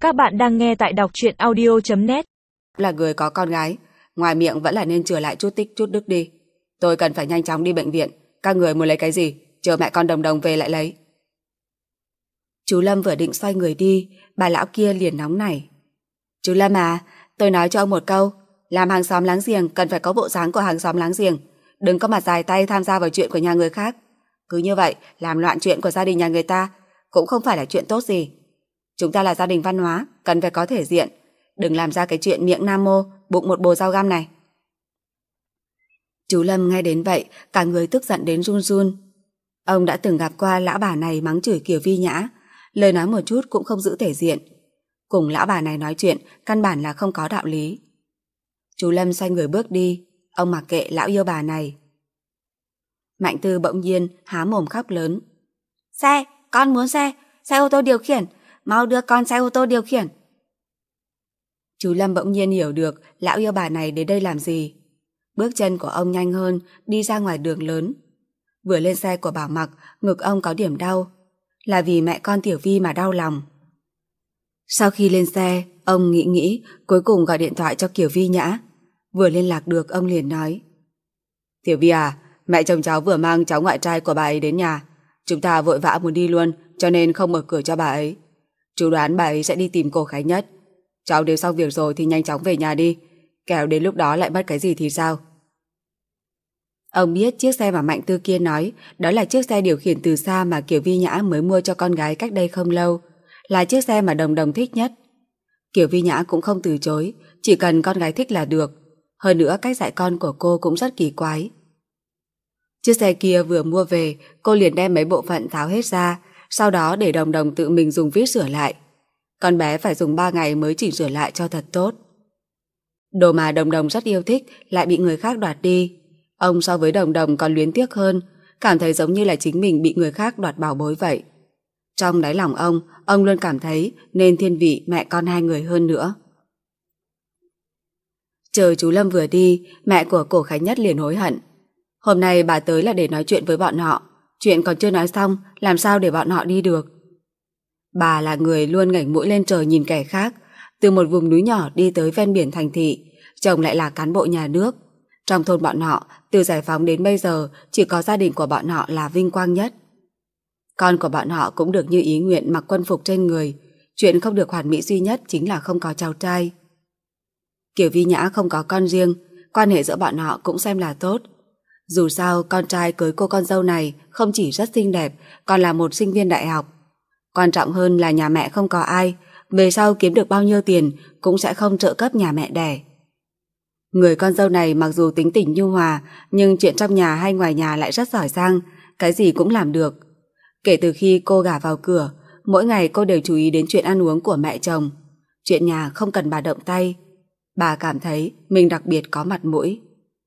Các bạn đang nghe tại đọc truyện audio.net. Là người có con gái, ngoài miệng vẫn là nên chừa lại chút tích chút đức đi. Tôi cần phải nhanh chóng đi bệnh viện. Các người muốn lấy cái gì, chờ mẹ con Đồng Đồng về lại lấy. Chú Lâm vừa định xoay người đi, bà lão kia liền nóng nảy. Chú Lâm à, tôi nói cho ông một câu, làm hàng xóm láng giềng cần phải có bộ dáng của hàng xóm láng giềng, đừng có mặt dài tay tham gia vào chuyện của nhà người khác. Cứ như vậy, làm loạn chuyện của gia đình nhà người ta cũng không phải là chuyện tốt gì. Chúng ta là gia đình văn hóa, cần phải có thể diện, đừng làm ra cái chuyện miệng nam mô, bụng một bồ rau găm này. Chú Lâm nghe đến vậy, cả người tức giận đến run run. Ông đã từng gặp qua lão bà này mắng chửi Kiều Vi Nhã, lời nói một chút cũng không giữ thể diện. Cùng lão bà này nói chuyện, căn bản là không có đạo lý. Chú Lâm xoay người bước đi, ông mặc kệ lão yêu bà này. Mạnh Tư bỗng nhiên há mồm khóc lớn. Xe, con muốn xe ô tô điều khiển, mau đưa con xe ô tô điều khiển. Chú Lâm bỗng nhiên hiểu được lão yêu bà này đến đây làm gì. Bước chân của ông nhanh hơn, đi ra ngoài đường lớn. Vừa lên xe của Bảo Mặc, ngực ông có điểm đau, là vì mẹ con Tiểu Vi mà đau lòng. Sau khi lên xe, ông nghĩ cuối cùng gọi điện thoại cho Kiều Vi Nhã. Vừa liên lạc được, ông liền nói. Tiểu Vi à, mẹ chồng cháu vừa mang cháu ngoại trai của bà ấy đến nhà. Chúng ta vội vã muốn đi luôn, cho nên không mở cửa cho bà ấy. Chú đoán bà ấy sẽ đi tìm cô Khánh Nhất. Cháu đều xong việc rồi thì nhanh chóng về nhà đi, kẻo đến lúc đó lại mất cái gì thì sao. Ông biết chiếc xe mà Mạnh Tư kia nói đó là chiếc xe điều khiển từ xa mà Kiều Vi Nhã mới mua cho con gái cách đây không lâu, là chiếc xe mà Đồng Đồng thích nhất. Kiều Vi Nhã cũng không từ chối, chỉ cần con gái thích là được. Hơn nữa cách dạy con của cô cũng rất kỳ quái. Chiếc xe kia vừa mua về, cô liền đem mấy bộ phận tháo hết ra, sau đó để Đồng Đồng tự mình dùng vít sửa lại. Con bé phải dùng 3 ngày mới chỉnh sửa lại cho thật tốt. Đồ mà Đồng Đồng rất yêu thích lại bị người khác đoạt đi. Ông so với Đồng Đồng còn luyến tiếc hơn, cảm thấy giống như là chính mình bị người khác đoạt bảo bối vậy. Trong đáy lòng ông luôn cảm thấy nên thiên vị mẹ con hai người hơn nữa. Chờ chú Lâm vừa đi, mẹ của Cổ Khánh Nhất liền hối hận. Hôm nay bà tới là để nói chuyện với bọn họ, chuyện còn chưa nói xong, làm sao để bọn họ đi được. Bà là người luôn ngẩng mũi lên trời nhìn kẻ khác, từ một vùng núi nhỏ đi tới ven biển thành thị, chồng lại là cán bộ nhà nước. Trong thôn bọn họ, từ giải phóng đến bây giờ, chỉ có gia đình của bọn họ là vinh quang nhất. Con của bọn họ cũng được như ý nguyện mặc quân phục trên người, chuyện không được hoàn mỹ duy nhất chính là không có cháu trai. Kiều Vi Nhã không có con riêng, quan hệ giữa bọn họ cũng xem là tốt. Dù sao, con trai cưới cô con dâu này không chỉ rất xinh đẹp, còn là một sinh viên đại học. Quan trọng hơn là nhà mẹ không có ai, về sau kiếm được bao nhiêu tiền cũng sẽ không trợ cấp nhà mẹ đẻ. Người con dâu này mặc dù tính tình nhu hòa, nhưng chuyện trong nhà hay ngoài nhà lại rất giỏi giang, cái gì cũng làm được. Kể từ khi cô gả vào cửa, mỗi ngày cô đều chú ý đến chuyện ăn uống của mẹ chồng. Chuyện nhà không cần bà động tay. Bà cảm thấy mình đặc biệt có mặt mũi.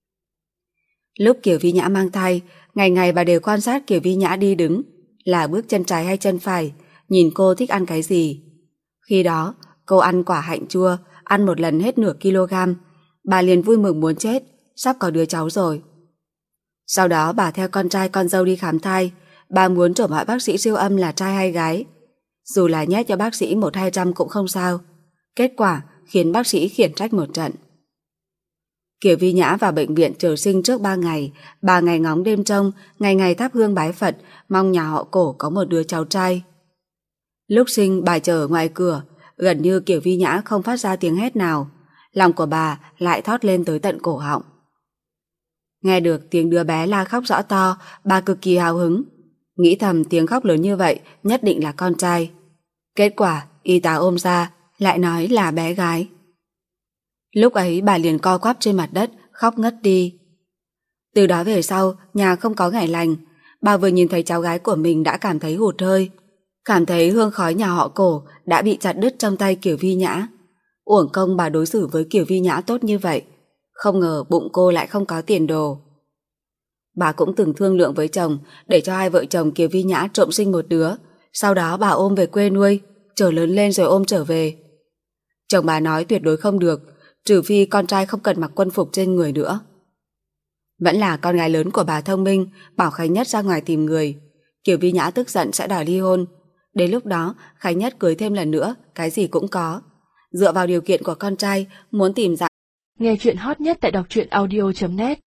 Lúc Kiều Vi Nhã mang thai, ngày ngày bà đều quan sát Kiều Vi Nhã đi đứng, là bước chân trái hay chân phải, nhìn cô thích ăn cái gì. Khi đó, cô ăn quả hạnh chua, ăn một lần hết nửa kg. Bà liền vui mừng muốn chết, sắp có đứa cháu rồi. Sau đó bà theo con trai con dâu đi khám thai, bà muốn trổ hỏi bác sĩ siêu âm là trai hay gái. Dù là nhét cho bác sĩ 100-200 cũng không sao. Kết quả khiến bác sĩ khiển trách một trận. Kiều Vi Nhã vào bệnh viện chờ sinh trước 3 ngày, 3 ngày ngóng đêm trông, ngày ngày thắp hương bái Phật, mong nhà họ Cổ có một đứa cháu trai. Lúc sinh bà chờ ở ngoài cửa, gần như Kiều Vi Nhã không phát ra tiếng hét nào, lòng của bà lại thót lên tới tận cổ họng. Nghe được tiếng đứa bé la khóc rõ to, bà cực kỳ hào hứng, nghĩ thầm tiếng khóc lớn như vậy nhất định là con trai. Kết quả y tá ôm ra lại nói là bé gái. Lúc ấy bà liền co quắp trên mặt đất, khóc ngất đi. Từ đó về sau, nhà không có ngày lành. Bà vừa nhìn thấy cháu gái của mình đã cảm thấy hụt hơi, cảm thấy hương khói nhà họ Cổ đã bị chặt đứt trong tay Kiều Vi Nhã. Uổng công bà đối xử với Kiều Vi Nhã tốt như vậy, không ngờ bụng cô lại không có tiền đồ. Bà cũng từng thương lượng với chồng để cho hai vợ chồng Kiều Vi Nhã trộm sinh một đứa, sau đó bà ôm về quê nuôi, chờ lớn lên rồi ôm trở về. Chồng bà nói tuyệt đối không được, trừ phi con trai không cần mặc quân phục trên người nữa. Vẫn là con gái lớn của bà thông minh, bảo Khánh Nhất ra ngoài tìm người. Kiều Vi Nhã tức giận sẽ đòi ly hôn, Đến lúc đó, Khánh Nhất cưới thêm lần nữa, cái gì cũng có. Dựa vào điều kiện của con trai, muốn tìm ra. Nghe chuyện hot nhất tại đọc truyện audio.net